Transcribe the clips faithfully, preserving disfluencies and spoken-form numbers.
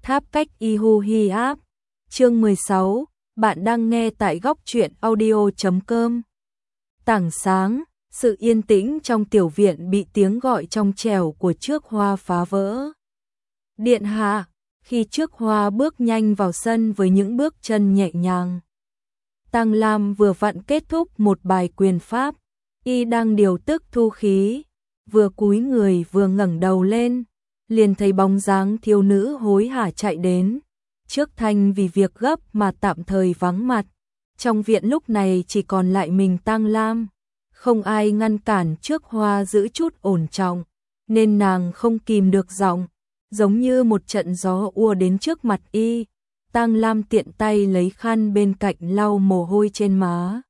Tháp cách y hu hi áp. Chương mười sáu, bạn đang nghe tại góc truyện audio chấm com. Tảng sáng, sự yên tĩnh trong tiểu viện bị tiếng gọi trong trẻo của Trước Hoa phá vỡ. Điện hạ, khi Trước Hoa bước nhanh vào sân với những bước chân nhẹ nhàng. Tăng Lam vừa vặn kết thúc một bài quyền pháp, y đang điều tức thu khí, vừa cúi người vừa ngẩng đầu lên, liền thấy bóng dáng thiếu nữ hối hả chạy đến. Trước Thanh vì việc gấp mà tạm thời vắng mặt, trong viện lúc này chỉ còn lại mình Tăng Lam, không ai ngăn cản Trước Hoa giữ chút ổn trọng, nên nàng không kìm được giọng, giống như một trận gió ùa đến trước mặt y. Tăng Lam tiện tay lấy khăn bên cạnh lau mồ hôi trên má,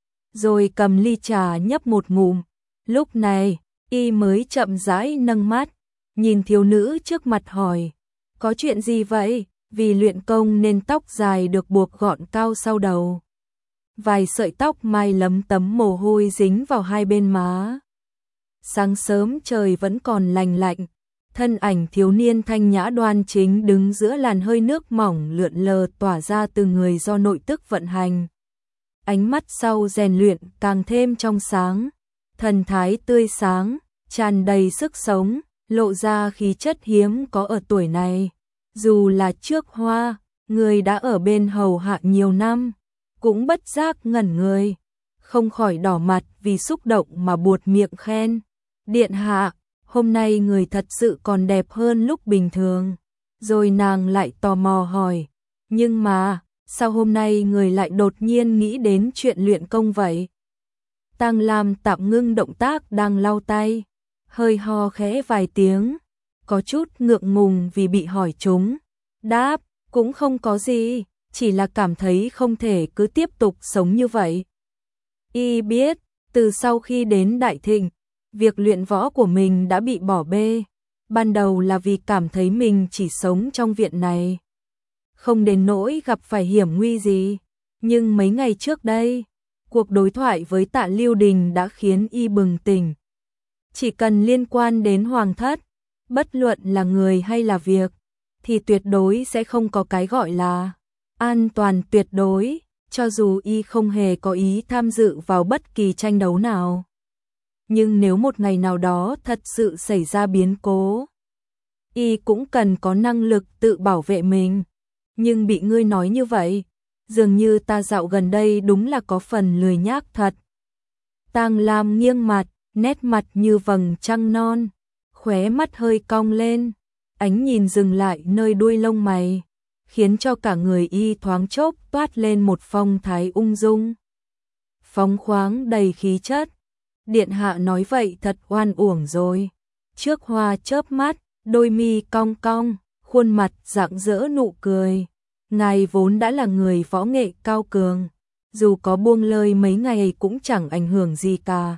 rồi cầm ly trà nhấp một ngụm. Lúc này, y mới chậm rãi nâng mắt, nhìn thiếu nữ trước mặt hỏi, có chuyện gì vậy? Vì luyện công nên tóc dài được buộc gọn cao sau đầu. Vài sợi tóc mai lấm tấm mồ hôi dính vào hai bên má. Sáng sớm trời vẫn còn lành lạnh, thân ảnh thiếu niên thanh nhã đoan chính đứng giữa làn hơi nước mỏng lượn lờ tỏa ra từ người do nội tức vận hành. Ánh mắt sau rèn luyện càng thêm trong sáng, thần thái tươi sáng, tràn đầy sức sống, lộ ra khí chất hiếm có ở tuổi này. Dù là Trước Hoa, người đã ở bên hầu hạ nhiều năm, cũng bất giác ngẩn người, không khỏi đỏ mặt vì xúc động mà buột miệng khen. Điện hạ, hôm nay người thật sự còn đẹp hơn lúc bình thường. Rồi nàng lại tò mò hỏi, nhưng mà, sao hôm nay người lại đột nhiên nghĩ đến chuyện luyện công vậy? Tăng Lam tạm ngưng động tác đang lau tay, hơi ho khẽ vài tiếng, có chút ngượng ngùng vì bị hỏi trúng. Đáp, cũng không có gì, chỉ là cảm thấy không thể cứ tiếp tục sống như vậy. Y biết, từ sau khi đến Đại Thịnh, việc luyện võ của mình đã bị bỏ bê. Ban đầu là vì cảm thấy mình chỉ sống trong viện này, không đến nỗi gặp phải hiểm nguy gì. Nhưng mấy ngày trước đây, cuộc đối thoại với Tạ Lưu Đình đã khiến y bừng tỉnh. Chỉ cần liên quan đến hoàng thất, bất luận là người hay là việc, thì tuyệt đối sẽ không có cái gọi là an toàn tuyệt đối, cho dù y không hề có ý tham dự vào bất kỳ tranh đấu nào. Nhưng nếu một ngày nào đó thật sự xảy ra biến cố, y cũng cần có năng lực tự bảo vệ mình. Nhưng bị ngươi nói như vậy, dường như ta dạo gần đây đúng là có phần lười nhác thật. Tăng Lam nghiêng mặt, nét mặt như vầng trăng non, khóe mắt hơi cong lên, ánh nhìn dừng lại nơi đuôi lông mày, khiến cho cả người y thoáng chốc toát lên một phong thái ung dung, phóng khoáng đầy khí chất. Điện hạ nói vậy thật oan uổng rồi. Trước Hoa chớp mắt, đôi mi cong cong, khuôn mặt rạng rỡ nụ cười. Ngài vốn đã là người võ nghệ cao cường, dù có buông lơi mấy ngày cũng chẳng ảnh hưởng gì cả.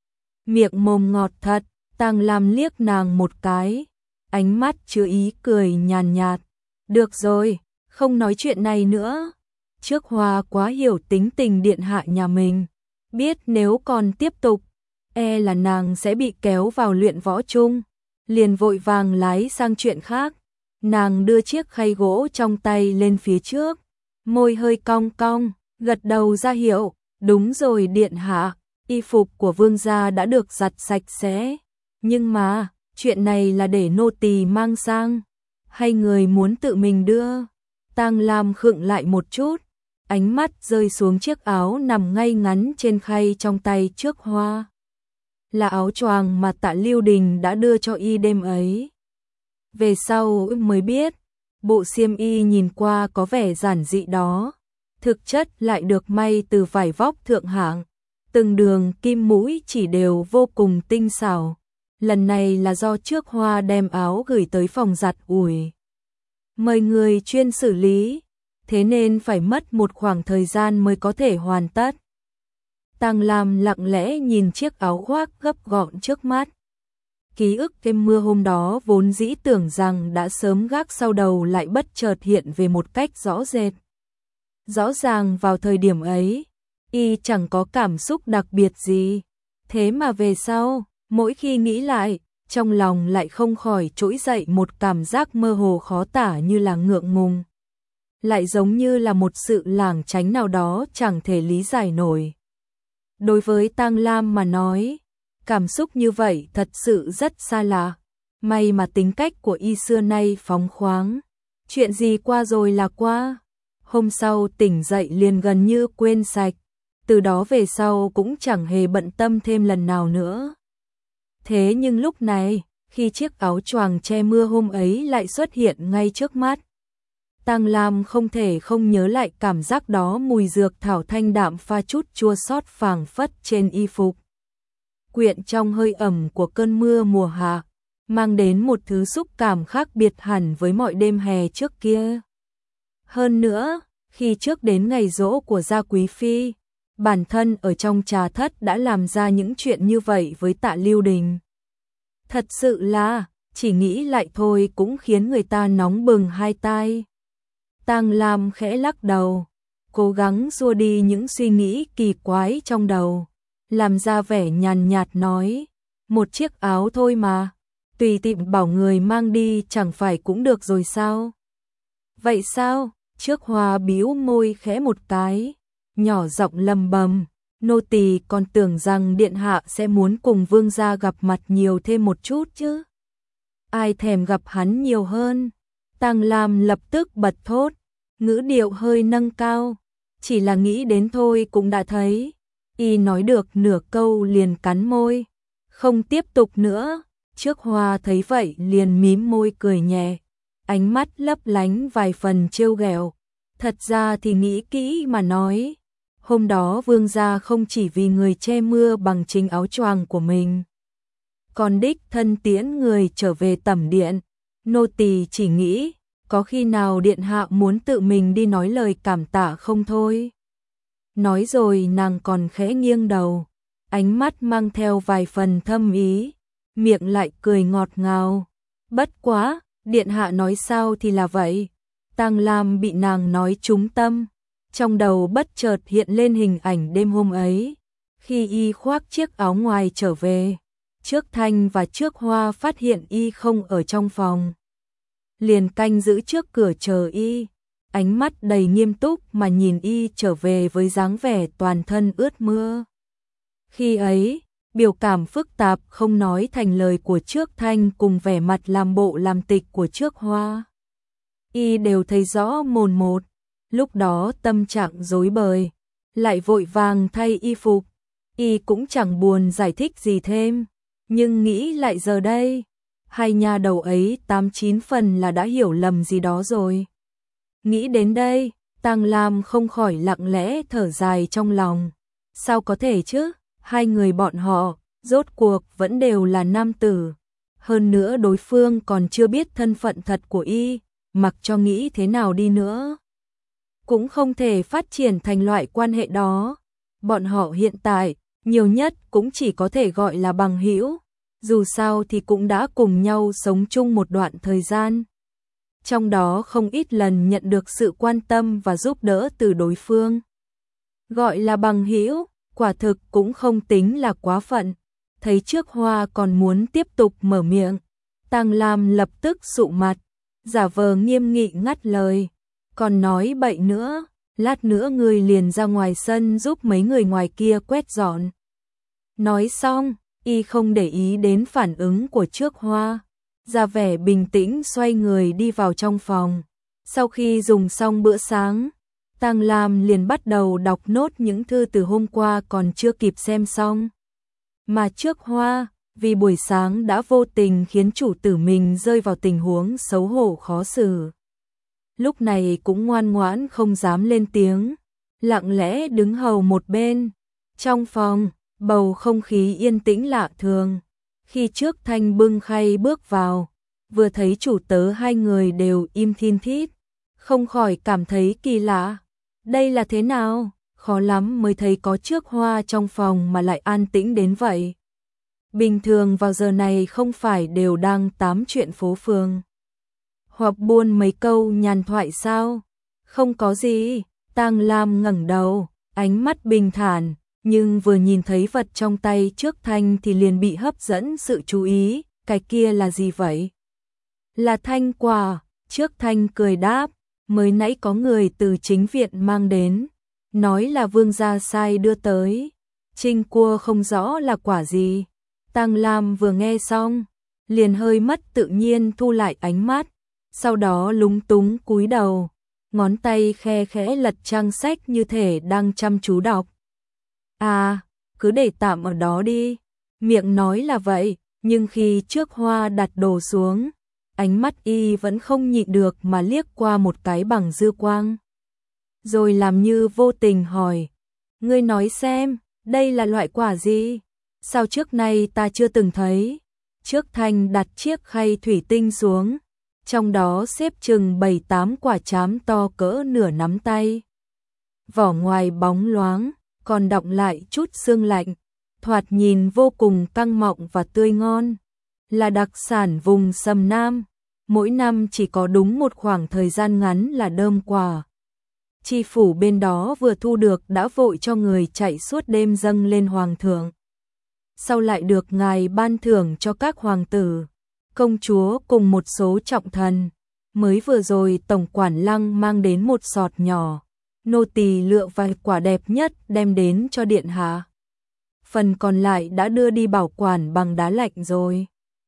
Miệng mồm ngọt thật. Tăng Lam liếc nàng một cái, ánh mắt chứa ý cười nhàn nhạt. Được rồi, không nói chuyện này nữa. Trước Hoa quá hiểu tính tình điện hạ nhà mình, biết nếu còn tiếp tục, e là nàng sẽ bị kéo vào luyện võ chung, liền vội vàng lái sang chuyện khác. Nàng đưa chiếc khay gỗ trong tay lên phía trước, môi hơi cong cong, gật đầu ra hiệu. Đúng rồi điện hạ, y phục của vương gia đã được giặt sạch sẽ. Nhưng mà, chuyện này là để nô tỳ mang sang, hay người muốn tự mình đưa? Tăng Lam khựng lại một chút, ánh mắt rơi xuống chiếc áo nằm ngay ngắn trên khay trong tay Trước Hoa. Là áo choàng mà Tạ Lưu Đình đã đưa cho y đêm ấy. Về sau mới biết, bộ xiêm y nhìn qua có vẻ giản dị đó, thực chất lại được may từ vải vóc thượng hạng, từng đường kim mũi chỉ đều vô cùng tinh xảo. Lần này là do Trước Hoa đem áo gửi tới phòng giặt ủi, mời người chuyên xử lý, thế nên phải mất một khoảng thời gian mới có thể hoàn tất. Tăng Lam lặng lẽ nhìn chiếc áo khoác gấp gọn trước mắt. Ký ức đêm mưa hôm đó vốn dĩ tưởng rằng đã sớm gác sau đầu lại bất chợt hiện về một cách rõ rệt. Rõ ràng vào thời điểm ấy, y chẳng có cảm xúc đặc biệt gì, thế mà về sau, mỗi khi nghĩ lại, trong lòng lại không khỏi trỗi dậy một cảm giác mơ hồ khó tả, như là ngượng ngùng, lại giống như là một sự lảng tránh nào đó chẳng thể lý giải nổi. Đối với Tang Lam mà nói, cảm xúc như vậy thật sự rất xa lạ. May mà tính cách của y xưa nay phóng khoáng, chuyện gì qua rồi là qua. Hôm sau tỉnh dậy liền gần như quên sạch, từ đó về sau cũng chẳng hề bận tâm thêm lần nào nữa. Thế nhưng lúc này, khi chiếc áo choàng che mưa hôm ấy lại xuất hiện ngay trước mắt, Tang Lam không thể không nhớ lại cảm giác đó, mùi dược thảo thanh đạm pha chút chua xót phảng phất trên y phục, quyện trong hơi ẩm của cơn mưa mùa hạ, mang đến một thứ xúc cảm khác biệt hẳn với mọi đêm hè trước kia. Hơn nữa, khi trước đến ngày giỗ của Gia Quý Phi, bản thân ở trong trà thất đã làm ra những chuyện như vậy với Tạ Lưu Đình. Thật sự là, chỉ nghĩ lại thôi cũng khiến người ta nóng bừng hai tai. Tang Lam khẽ lắc đầu, cố gắng xua đi những suy nghĩ kỳ quái trong đầu, làm ra vẻ nhàn nhạt nói, một chiếc áo thôi mà, tùy tiện bảo người mang đi chẳng phải cũng được rồi sao? Vậy sao? Trước Hoa bĩu môi khẽ một cái, nhỏ giọng lầm bầm, nô tỳ còn tưởng rằng điện hạ sẽ muốn cùng vương gia gặp mặt nhiều thêm một chút chứ. Ai thèm gặp hắn nhiều hơn. Tang Lam lập tức bật thốt, ngữ điệu hơi nâng cao, chỉ là nghĩ đến thôi cũng đã thấy. Y nói được nửa câu liền cắn môi, không tiếp tục nữa. Trước Hoa thấy vậy liền mím môi cười nhẹ, ánh mắt lấp lánh vài phần trêu ghẹo. Thật ra thì nghĩ kỹ mà nói, hôm đó vương gia không chỉ vì người che mưa bằng chính áo choàng của mình, còn đích thân tiễn người trở về tẩm điện. Nô tỳ chỉ nghĩ, có khi nào điện hạ muốn tự mình đi nói lời cảm tạ không thôi. Nói rồi nàng còn khẽ nghiêng đầu, ánh mắt mang theo vài phần thâm ý, miệng lại cười ngọt ngào. Bất quá, điện hạ nói sao thì là vậy. Tang Lam bị nàng nói trúng tâm, trong đầu bất chợt hiện lên hình ảnh đêm hôm ấy, khi y khoác chiếc áo ngoài trở về, trước Thanh và trước Hoa phát hiện y không ở trong phòng, liền canh giữ trước cửa chờ y, ánh mắt đầy nghiêm túc mà nhìn y trở về với dáng vẻ toàn thân ướt mưa. Khi ấy, biểu cảm phức tạp không nói thành lời của trước Thanh cùng vẻ mặt làm bộ làm tịch của trước Hoa, y đều thấy rõ mồn một. Lúc đó tâm trạng rối bời, lại vội vàng thay y phục, y cũng chẳng buồn giải thích gì thêm, nhưng nghĩ lại giờ đây, hai nha đầu ấy tám chín phần là đã hiểu lầm gì đó rồi. Nghĩ đến đây, Tang Lam không khỏi lặng lẽ thở dài trong lòng. Sao có thể chứ, hai người bọn họ, rốt cuộc vẫn đều là nam tử. Hơn nữa đối phương còn chưa biết thân phận thật của y, mặc cho nghĩ thế nào đi nữa, cũng không thể phát triển thành loại quan hệ đó. Bọn họ hiện tại, nhiều nhất cũng chỉ có thể gọi là bằng hữu, dù sao thì cũng đã cùng nhau sống chung một đoạn thời gian. Trong đó không ít lần nhận được sự quan tâm và giúp đỡ từ đối phương. Gọi là bằng hữu, quả thực cũng không tính là quá phận. Thấy trước Hoa còn muốn tiếp tục mở miệng, Tang Lam lập tức sụ mặt, giả vờ nghiêm nghị ngắt lời. Còn nói bậy nữa, lát nữa ngươi liền ra ngoài sân giúp mấy người ngoài kia quét dọn. Nói xong, y không để ý đến phản ứng của trước Hoa, ra vẻ bình tĩnh xoay người đi vào trong phòng. Sau khi dùng xong bữa sáng, Tang Lam liền bắt đầu đọc nốt những thư từ hôm qua còn chưa kịp xem xong. Mà trước Hoa, vì buổi sáng đã vô tình khiến chủ tử mình rơi vào tình huống xấu hổ khó xử, lúc này cũng ngoan ngoãn không dám lên tiếng, lặng lẽ đứng hầu một bên. Trong phòng, bầu không khí yên tĩnh lạ thường. Khi trước Thanh bưng khay bước vào, vừa thấy chủ tớ hai người đều im thin thít, không khỏi cảm thấy kỳ lạ. Đây là thế nào? Khó lắm mới thấy có trước Hoa trong phòng mà lại an tĩnh đến vậy. Bình thường vào giờ này không phải đều đang tám chuyện phố phường, hoặc buôn mấy câu nhàn thoại sao? Không có gì. Tang Lam ngẩng đầu, ánh mắt bình thản, nhưng vừa nhìn thấy vật trong tay trước Thanh thì liền bị hấp dẫn sự chú ý, cái kia là gì vậy? Là thanh quả, Trước Thanh cười đáp, mới nãy có người từ chính viện mang đến, nói là vương gia sai đưa tới. Trinh cua không rõ là quả gì. Tang Lam vừa nghe xong, liền hơi mất tự nhiên thu lại ánh mắt, sau đó lúng túng cúi đầu, ngón tay khe khẽ lật trang sách như thể đang chăm chú đọc. À, cứ để tạm ở đó đi. Miệng nói là vậy, nhưng khi trước hoa đặt đồ xuống, ánh mắt y vẫn không nhịn được mà liếc qua một cái bằng dư quang. Rồi làm như vô tình hỏi, ngươi nói xem, đây là loại quả gì? Sao trước nay ta chưa từng thấy? Trước Thanh đặt chiếc khay thủy tinh xuống, trong đó xếp chừng bảy tám quả trám to cỡ nửa nắm tay. Vỏ ngoài bóng loáng, còn đọng lại chút sương lạnh, thoạt nhìn vô cùng căng mọng và tươi ngon. Là đặc sản vùng Sầm Nam, mỗi năm chỉ có đúng một khoảng thời gian ngắn là đơm quả. Tri phủ bên đó vừa thu được đã vội cho người chạy suốt đêm dâng lên hoàng thượng. Sau lại được ngài ban thưởng cho các hoàng tử, công chúa cùng một số trọng thần. Mới vừa rồi tổng quản Lăng mang đến một sọt nhỏ, nô tỳ lựa vài quả đẹp nhất đem đến cho điện hạ. Phần còn lại đã đưa đi bảo quản bằng đá lạnh rồi.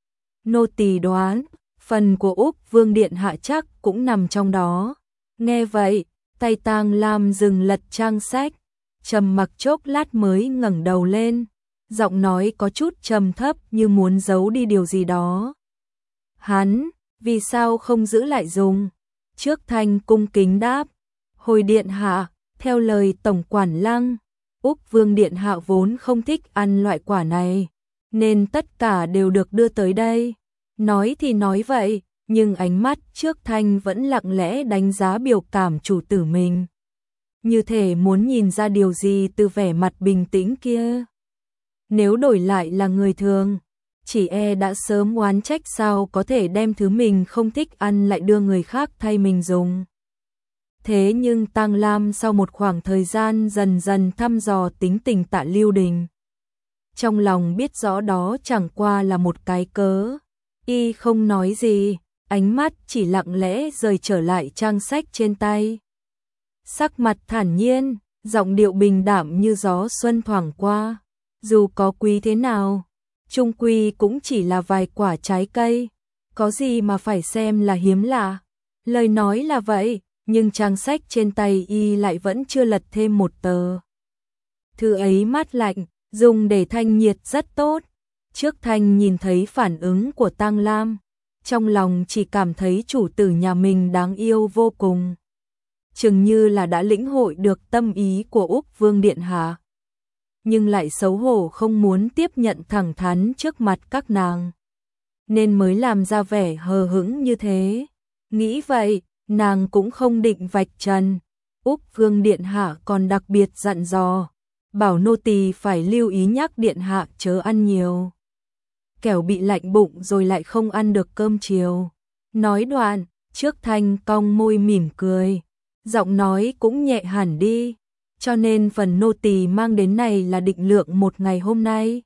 Nô tỳ đoán, phần của Úc Vương điện hạ chắc cũng nằm trong đó. Nghe vậy, tay Tang Lam dừng lật trang sách, trầm mặc chốc lát mới ngẩng đầu lên, giọng nói có chút trầm thấp như muốn giấu đi điều gì đó. Hắn, vì sao không giữ lại dùng? Trước Thanh cung kính đáp, hồi điện hạ, theo lời tổng quản Lăng, Úc Vương điện hạ vốn không thích ăn loại quả này, nên tất cả đều được đưa tới đây. Nói thì nói vậy, nhưng ánh mắt Trước Thanh vẫn lặng lẽ đánh giá biểu cảm chủ tử mình, như thể muốn nhìn ra điều gì từ vẻ mặt bình tĩnh kia. Nếu đổi lại là người thường, chỉ e đã sớm oán trách sao có thể đem thứ mình không thích ăn lại đưa người khác thay mình dùng. Thế nhưng Tang Lam sau một khoảng thời gian dần dần thăm dò tính tình Tạ Lưu Đình, trong lòng biết rõ đó chẳng qua là một cái cớ. Y không nói gì, ánh mắt chỉ lặng lẽ rời trở lại trang sách trên tay. Sắc mặt thản nhiên, giọng điệu bình đạm như gió xuân thoảng qua. Dù có quý thế nào, chung quy cũng chỉ là vài quả trái cây, có gì mà phải xem là hiếm lạ. Lời nói là vậy, nhưng trang sách trên tay y lại vẫn chưa lật thêm một tờ. Thư ấy mát lạnh, dùng để thanh nhiệt rất tốt. Trước Thanh nhìn thấy phản ứng của Tang Lam, trong lòng chỉ cảm thấy chủ tử nhà mình đáng yêu vô cùng. Chừng như là đã lĩnh hội được tâm ý của Úc Vương điện hạ, nhưng lại xấu hổ không muốn tiếp nhận thẳng thắn trước mặt các nàng, nên mới làm ra vẻ hờ hững như thế. Nghĩ vậy, nàng cũng không định vạch trần. Úc Vương điện hạ còn đặc biệt dặn dò, bảo nô tỳ phải lưu ý nhắc điện hạ chớ ăn nhiều, kẻo bị lạnh bụng rồi lại không ăn được cơm chiều. Nói đoạn, Trước Thanh cong môi mỉm cười, giọng nói cũng nhẹ hẳn đi, cho nên phần nô tỳ mang đến này là định lượng một ngày hôm nay.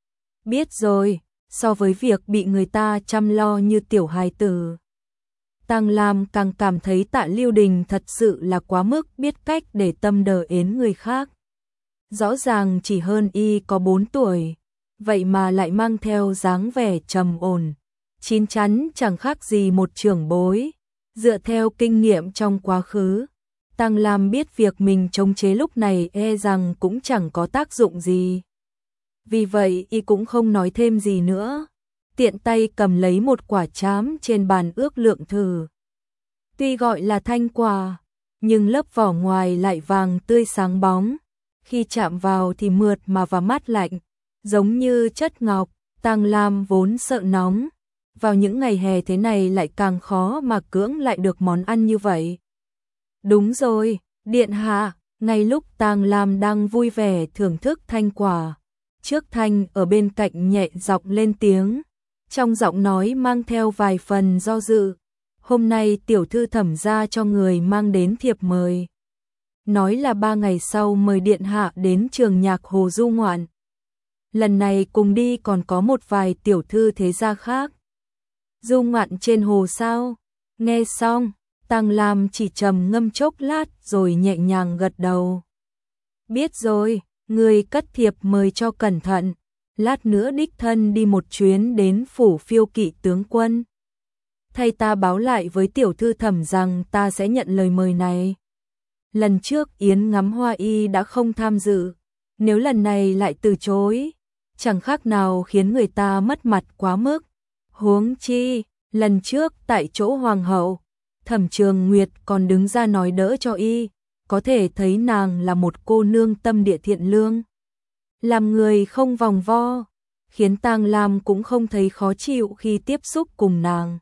Biết rồi, so với việc bị người ta chăm lo như tiểu hài tử, Tang Lam càng cảm thấy Tạ Lưu Đình thật sự là quá mức biết cách để tâm đờ ến người khác. Rõ ràng chỉ hơn y có bốn tuổi, vậy mà lại mang theo dáng vẻ trầm ổn, chín chắn chẳng khác gì một trưởng bối. Dựa theo kinh nghiệm trong quá khứ, Tang Lam biết việc mình chống chế lúc này e rằng cũng chẳng có tác dụng gì. Vì vậy y cũng không nói thêm gì nữa, tiện tay cầm lấy một quả trám trên bàn ước lượng thử. Tuy gọi là thanh quả, nhưng lớp vỏ ngoài lại vàng tươi sáng bóng, khi chạm vào thì mượt mà và mát lạnh, giống như chất ngọc. Tang Lam vốn sợ nóng, vào những ngày hè thế này lại càng khó mà cưỡng lại được món ăn như vậy. Đúng rồi, điện hạ. Ngay lúc Tang Lam đang vui vẻ thưởng thức thanh quả, Trước Thanh ở bên cạnh nhẹ giọng lên tiếng, trong giọng nói mang theo vài phần do dự. Hôm nay tiểu thư Thẩm gia cho người mang đến thiệp mời, nói là ba ngày sau mời điện hạ đến Trường Nhạc Hồ du ngoạn. lần này cùng đi còn có một vài tiểu thư thế gia khác. Du ngoạn trên hồ sao? Nghe xong, Tang Lam chỉ trầm ngâm chốc lát rồi nhẹ nhàng gật đầu. Biết rồi, người cất thiệp mời cho cẩn thận, lát nữa đích thân đi một chuyến đến phủ Phiêu Kỵ tướng quân. Thay ta báo lại với tiểu thư Thẩm rằng ta sẽ nhận lời mời này. Lần trước yến ngắm hoa y đã không tham dự, nếu lần này lại từ chối, chẳng khác nào khiến người ta mất mặt quá mức. Huống chi, lần trước tại chỗ hoàng hậu, Thẩm Trường Nguyệt còn đứng ra nói đỡ cho y, có thể thấy nàng là một cô nương tâm địa thiện lương. Làm người không vòng vo, khiến Tang Lam cũng không thấy khó chịu khi tiếp xúc cùng nàng.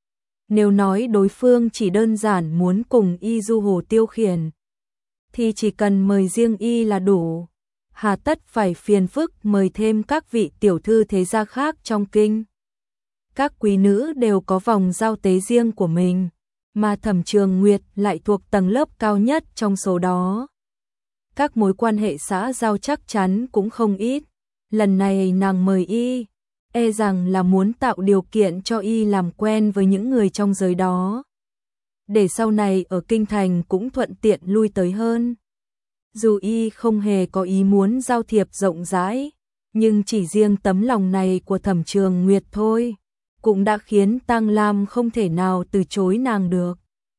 Nếu nói đối phương chỉ đơn giản muốn cùng y du hồ tiêu khiển, thì chỉ cần mời riêng y là đủ, hà tất phải phiền phức mời thêm các vị tiểu thư thế gia khác trong kinh. Các quý nữ đều có vòng giao tế riêng của mình, mà Thẩm Trường Nguyệt lại thuộc tầng lớp cao nhất trong số đó. Các mối quan hệ xã giao chắc chắn cũng không ít, lần này nàng mời y, e rằng là muốn tạo điều kiện cho y làm quen với những người trong giới đó, để sau này ở kinh thành cũng thuận tiện lui tới hơn. Dù y không hề có ý muốn giao thiệp rộng rãi, nhưng chỉ riêng tấm lòng này của Thẩm Trường Nguyệt thôi, cũng đã khiến Tang Lam không thể nào từ chối nàng được.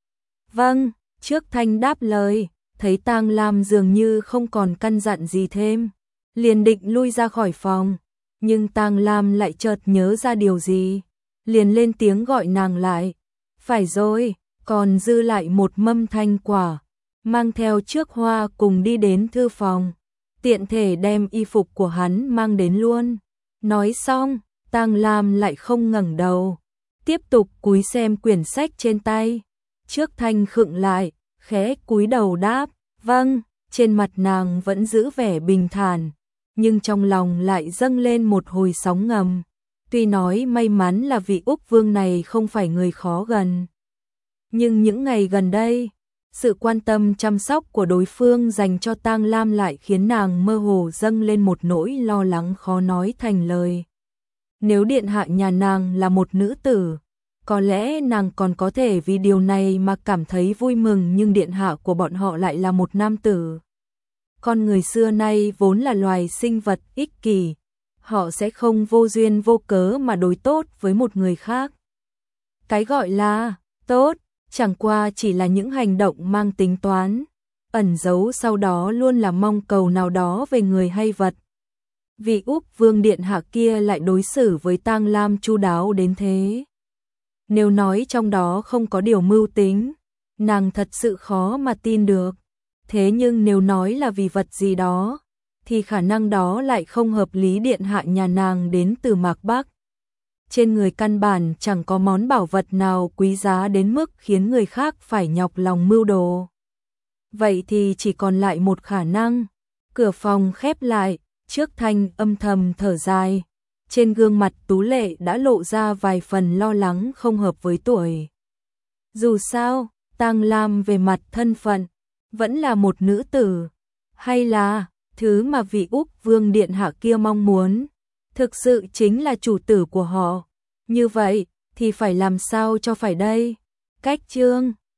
Vâng, trước Thanh đáp lời, thấy Tang Lam dường như không còn căn dặn gì thêm, liền định lui ra khỏi phòng, nhưng Tang Lam lại chợt nhớ ra điều gì, liền lên tiếng gọi nàng lại. Phải rồi, còn dư lại một mâm thanh quả, mang theo trước hoa cùng đi đến thư phòng, tiện thể đem y phục của hắn mang đến luôn. Nói xong, Tang Lam lại không ngẩng đầu, tiếp tục cúi xem quyển sách trên tay. Trước Thanh khựng lại, khẽ cúi đầu đáp, vâng, trên mặt nàng vẫn giữ vẻ bình thản, nhưng trong lòng lại dâng lên một hồi sóng ngầm. Tuy nói may mắn là vị Úc Vương này không phải người khó gần, nhưng những ngày gần đây, sự quan tâm chăm sóc của đối phương dành cho Tang Lam lại khiến nàng mơ hồ dâng lên một nỗi lo lắng khó nói thành lời. Nếu điện hạ nhà nàng là một nữ tử, có lẽ nàng còn có thể vì điều này mà cảm thấy vui mừng, nhưng điện hạ của bọn họ lại là một nam tử. Con người xưa nay vốn là loài sinh vật ích kỷ, họ sẽ không vô duyên vô cớ mà đối tốt với một người khác. Cái gọi là tốt, chẳng qua chỉ là những hành động mang tính toán, ẩn giấu sau đó luôn là mong cầu nào đó về người hay vật. Vị Úc Vương điện hạ kia lại đối xử với Tang Lam chu đáo đến thế. Nếu nói trong đó không có điều mưu tính, nàng thật sự khó mà tin được. Thế nhưng nếu nói là vì vật gì đó, thì khả năng đó lại không hợp lý. Điện hạ nhà nàng đến từ Mạc Bắc, trên người căn bản chẳng có món bảo vật nào quý giá đến mức khiến người khác phải nhọc lòng mưu đồ. Vậy thì chỉ còn lại một khả năng. Cửa phòng khép lại, trước Thanh âm thầm thở dài, trên gương mặt tú lệ đã lộ ra vài phần lo lắng không hợp với tuổi. Dù sao, Tang Lam về mặt thân phận vẫn là một nữ tử, hay là thứ mà vị Úc Vương điện hạ kia mong muốn thực sự chính là chủ tử của họ. Như vậy thì phải làm sao cho phải đây? Cách chương